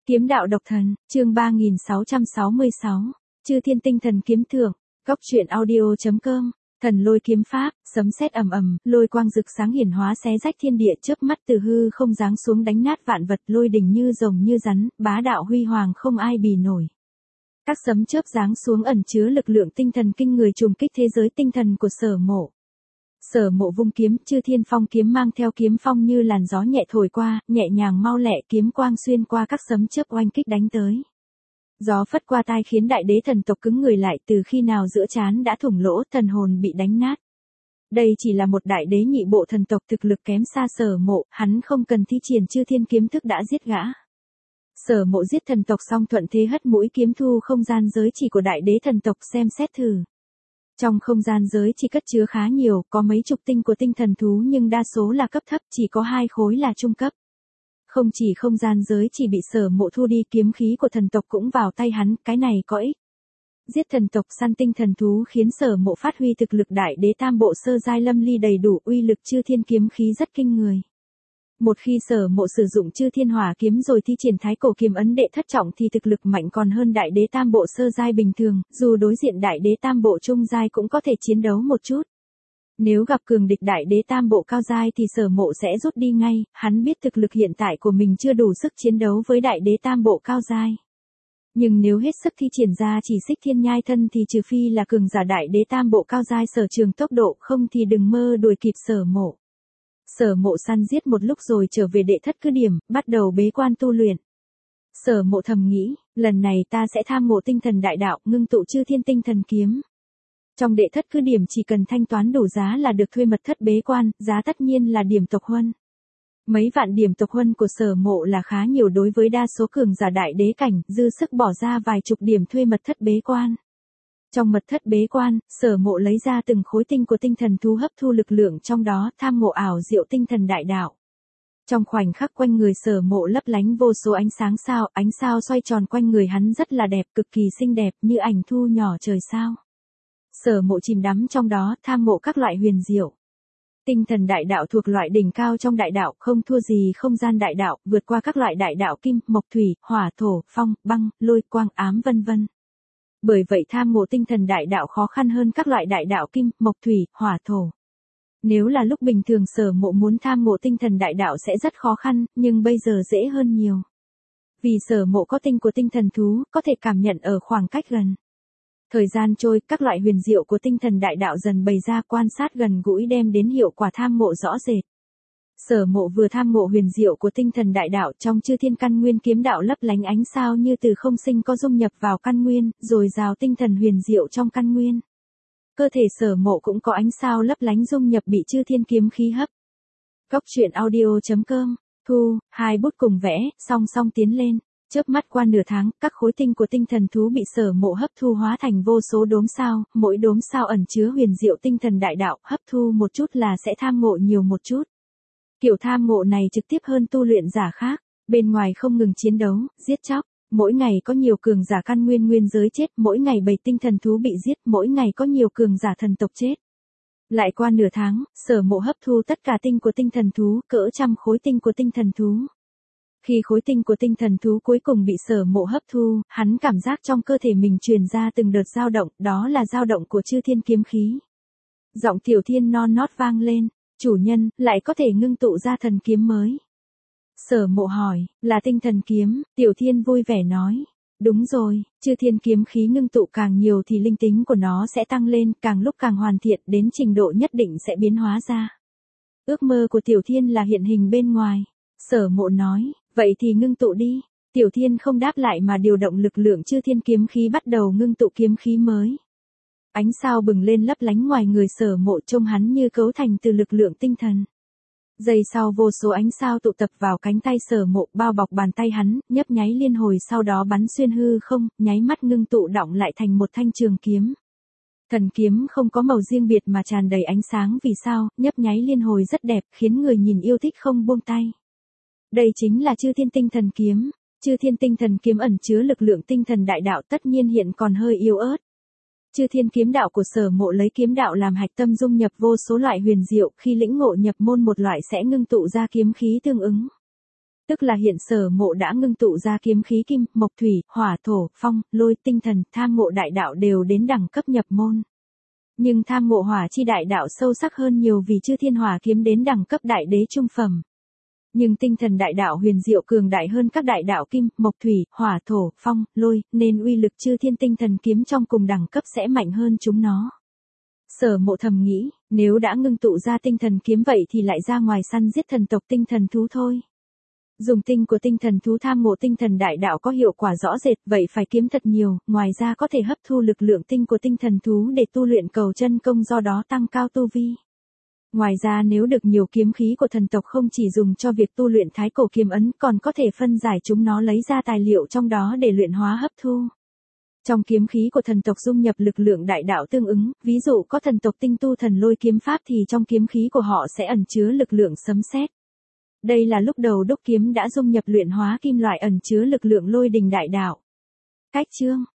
Kiếm đạo độc thần, chương 3666, Chư Thiên Tinh Thần Kiếm Thượng, Góc truyện audio.com, Thần Lôi Kiếm Pháp, sấm sét ầm ầm, lôi quang rực sáng hiển hóa xé rách thiên địa, chớp mắt từ hư không giáng xuống đánh nát vạn vật, lôi đỉnh như rồng như rắn, bá đạo huy hoàng không ai bì nổi. Các sấm chớp giáng xuống ẩn chứa lực lượng tinh thần kinh người trùng kích thế giới tinh thần của Sở Mộ. Sở Mộ vung kiếm, Chư Thiên Phong kiếm mang theo kiếm phong như làn gió nhẹ thổi qua, nhẹ nhàng mau lẹ, kiếm quang xuyên qua các sấm chớp oanh kích đánh tới. Gió phất qua tai khiến đại đế thần tộc cứng người lại, từ khi nào giữa trán đã thủng lỗ, thần hồn bị đánh nát. Đây chỉ là một đại đế nhị bộ thần tộc, thực lực kém xa Sở Mộ, hắn không cần thi triển Chư Thiên kiếm thức đã giết gã. Sở Mộ giết thần tộc xong thuận thế hất mũi kiếm thu không gian giới chỉ của đại đế thần tộc xem xét thử. Trong không gian giới chỉ cất chứa khá nhiều, có mấy chục tinh của tinh thần thú nhưng đa số là cấp thấp, chỉ có 2 khối là trung cấp. Không chỉ không gian giới chỉ bị Sở Mộ thu đi, kiếm khí của thần tộc cũng vào tay hắn, cái này có ích. Giết thần tộc săn tinh thần thú khiến Sở Mộ phát huy thực lực đại đế tam bộ sơ giai lâm ly đầy đủ, uy lực Chư Thiên kiếm khí rất kinh người. Một khi Sở Mộ sử dụng Chư Thiên hỏa kiếm rồi thi triển Thái Cổ kiếm ấn đệ thất trọng thì thực lực mạnh còn hơn đại đế tam bộ sơ giai bình thường, dù đối diện đại đế tam bộ trung giai cũng có thể chiến đấu một chút. Nếu gặp cường địch đại đế tam bộ cao giai thì Sở Mộ sẽ rút đi ngay, hắn biết thực lực hiện tại của mình chưa đủ sức chiến đấu với đại đế tam bộ cao giai. Nhưng nếu hết sức thi triển ra chỉ xích thiên nhai thân thì trừ phi là cường giả đại đế tam bộ cao giai sở trường tốc độ, không thì đừng mơ đuổi kịp Sở Mộ. Sở Mộ săn giết một lúc rồi trở về đệ thất cứ điểm, bắt đầu bế quan tu luyện. Sở Mộ thầm nghĩ, lần này ta sẽ tham ngộ tinh thần đại đạo, ngưng tụ Chư Thiên tinh thần kiếm. Trong đệ thất cứ điểm chỉ cần thanh toán đủ giá là được thuê mật thất bế quan, giá tất nhiên là điểm tộc huân. Mấy vạn điểm tộc huân của Sở Mộ là khá nhiều đối với đa số cường giả đại đế cảnh, dư sức bỏ ra vài chục điểm thuê mật thất bế quan. Trong mật thất bế quan, Sở Mộ lấy ra từng khối tinh của tinh thần thú hấp thu lực lượng trong đó, tham ngộ ảo diệu tinh thần đại đạo. Trong khoảnh khắc quanh người Sở Mộ lấp lánh vô số ánh sao xoay tròn quanh người hắn rất là đẹp, cực kỳ xinh đẹp như ảnh thu nhỏ trời sao. Sở Mộ chìm đắm trong đó, tham ngộ các loại huyền diệu. Tinh thần đại đạo thuộc loại đỉnh cao trong đại đạo, không thua gì không gian đại đạo, vượt qua các loại đại đạo kim, mộc thủy, hỏa thổ, phong, băng, lôi, quang, ám vân vân. Bởi vậy tham ngộ tinh thần đại đạo khó khăn hơn các loại đại đạo kim, mộc thủy, hỏa thổ. Nếu là lúc bình thường Sở Mộ muốn tham ngộ tinh thần đại đạo sẽ rất khó khăn, nhưng bây giờ dễ hơn nhiều. Vì Sở Mộ có tinh của tinh thần thú, có thể cảm nhận ở khoảng cách gần. Thời gian trôi, các loại huyền diệu của tinh thần đại đạo dần bày ra, quan sát gần gũi đem đến hiệu quả tham ngộ rõ rệt. Sở Mộ vừa tham ngộ huyền diệu của tinh thần đại đạo, trong Chư Thiên căn nguyên kiếm đạo lấp lánh ánh sao như từ không sinh có dung nhập vào căn nguyên, rồi rào tinh thần huyền diệu trong căn nguyên. Cơ thể Sở Mộ cũng có ánh sao lấp lánh dung nhập bị Chư Thiên kiếm khí hấp. Góc truyện audio.com, thu, 2 bút cùng vẽ, song song tiến lên. Chớp mắt qua nửa tháng, các khối tinh của tinh thần thú bị Sở Mộ hấp thu hóa thành vô số đốm sao, mỗi đốm sao ẩn chứa huyền diệu tinh thần đại đạo, hấp thu một chút là sẽ tham ngộ nhiều một chút. Kiểu tham ngộ này trực tiếp hơn tu luyện giả khác, bên ngoài không ngừng chiến đấu, giết chóc, mỗi ngày có nhiều cường giả căn nguyên giới chết, mỗi ngày 7 tinh thần thú bị giết, mỗi ngày có nhiều cường giả thần tộc chết. Lại qua nửa tháng, Sở Mộ hấp thu tất cả tinh của tinh thần thú, cỡ trăm khối tinh của tinh thần thú. Khi khối tinh của tinh thần thú cuối cùng bị Sở Mộ hấp thu, hắn cảm giác trong cơ thể mình truyền ra từng đợt dao động, đó là dao động của Chư Thiên kiếm khí. Giọng Tiểu Thiên non nót vang lên, chủ nhân, lại có thể ngưng tụ ra thần kiếm mới. Sở Mộ hỏi, là tinh thần kiếm, Tiểu Thiên vui vẻ nói. Đúng rồi, Chư Thiên kiếm khí ngưng tụ càng nhiều thì linh tính của nó sẽ tăng lên, càng lúc càng hoàn thiện, đến trình độ nhất định sẽ biến hóa ra. Ước mơ của Tiểu Thiên là hiện hình bên ngoài. Sở Mộ nói, vậy thì ngưng tụ đi. Tiểu Thiên không đáp lại mà điều động lực lượng Chư Thiên kiếm khí bắt đầu ngưng tụ kiếm khí mới. Ánh sao bừng lên lấp lánh ngoài người Sở Mộ, trông hắn như cấu thành từ lực lượng tinh thần. Giây sau vô số ánh sao tụ tập vào cánh tay Sở Mộ, bao bọc bàn tay hắn, nhấp nháy liên hồi sau đó bắn xuyên hư không, nháy mắt ngưng tụ đọng lại thành một thanh trường kiếm. Thần kiếm không có màu riêng biệt mà tràn đầy ánh sáng, vì sao, nhấp nháy liên hồi rất đẹp, khiến người nhìn yêu thích không buông tay. Đây chính là Chư Thiên tinh thần kiếm. Chư Thiên tinh thần kiếm ẩn chứa lực lượng tinh thần đại đạo, tất nhiên hiện còn hơi yếu ớt. Chư Thiên kiếm đạo của Sở Mộ lấy kiếm đạo làm hạch tâm, dung nhập vô số loại huyền diệu, khi lĩnh ngộ nhập môn một loại sẽ ngưng tụ ra kiếm khí tương ứng. Tức là hiện Sở Mộ đã ngưng tụ ra kiếm khí kim, mộc thủy, hỏa thổ, phong, lôi, tinh thần, tham ngộ đại đạo đều đến đẳng cấp nhập môn. Nhưng tham ngộ hỏa chi đại đạo sâu sắc hơn nhiều vì chư thiên hỏa kiếm đến đẳng cấp đại đế trung phẩm. Nhưng tinh thần đại đạo huyền diệu cường đại hơn các đại đạo kim, mộc thủy, hỏa thổ, phong, lôi, nên uy lực chư thiên tinh thần kiếm trong cùng đẳng cấp sẽ mạnh hơn chúng nó. Sở Mộ thầm nghĩ, nếu đã ngưng tụ ra tinh thần kiếm vậy thì lại ra ngoài săn giết thần tộc tinh thần thú thôi. Dùng tinh của tinh thần thú tham ngộ tinh thần đại đạo có hiệu quả rõ rệt, vậy phải kiếm thật nhiều, ngoài ra có thể hấp thu lực lượng tinh của tinh thần thú để tu luyện cầu chân công, do đó tăng cao tu vi. Ngoài ra nếu được nhiều kiếm khí của thần tộc không chỉ dùng cho việc tu luyện thái cổ kiếm ấn, còn có thể phân giải chúng nó lấy ra tài liệu trong đó để luyện hóa hấp thu. Trong kiếm khí của thần tộc dung nhập lực lượng đại đạo tương ứng, ví dụ có thần tộc tinh tu thần lôi kiếm pháp thì trong kiếm khí của họ sẽ ẩn chứa lực lượng sấm sét. Đây là lúc đầu đúc kiếm đã dung nhập luyện hóa kim loại ẩn chứa lực lượng lôi đình đại đạo. Cách chương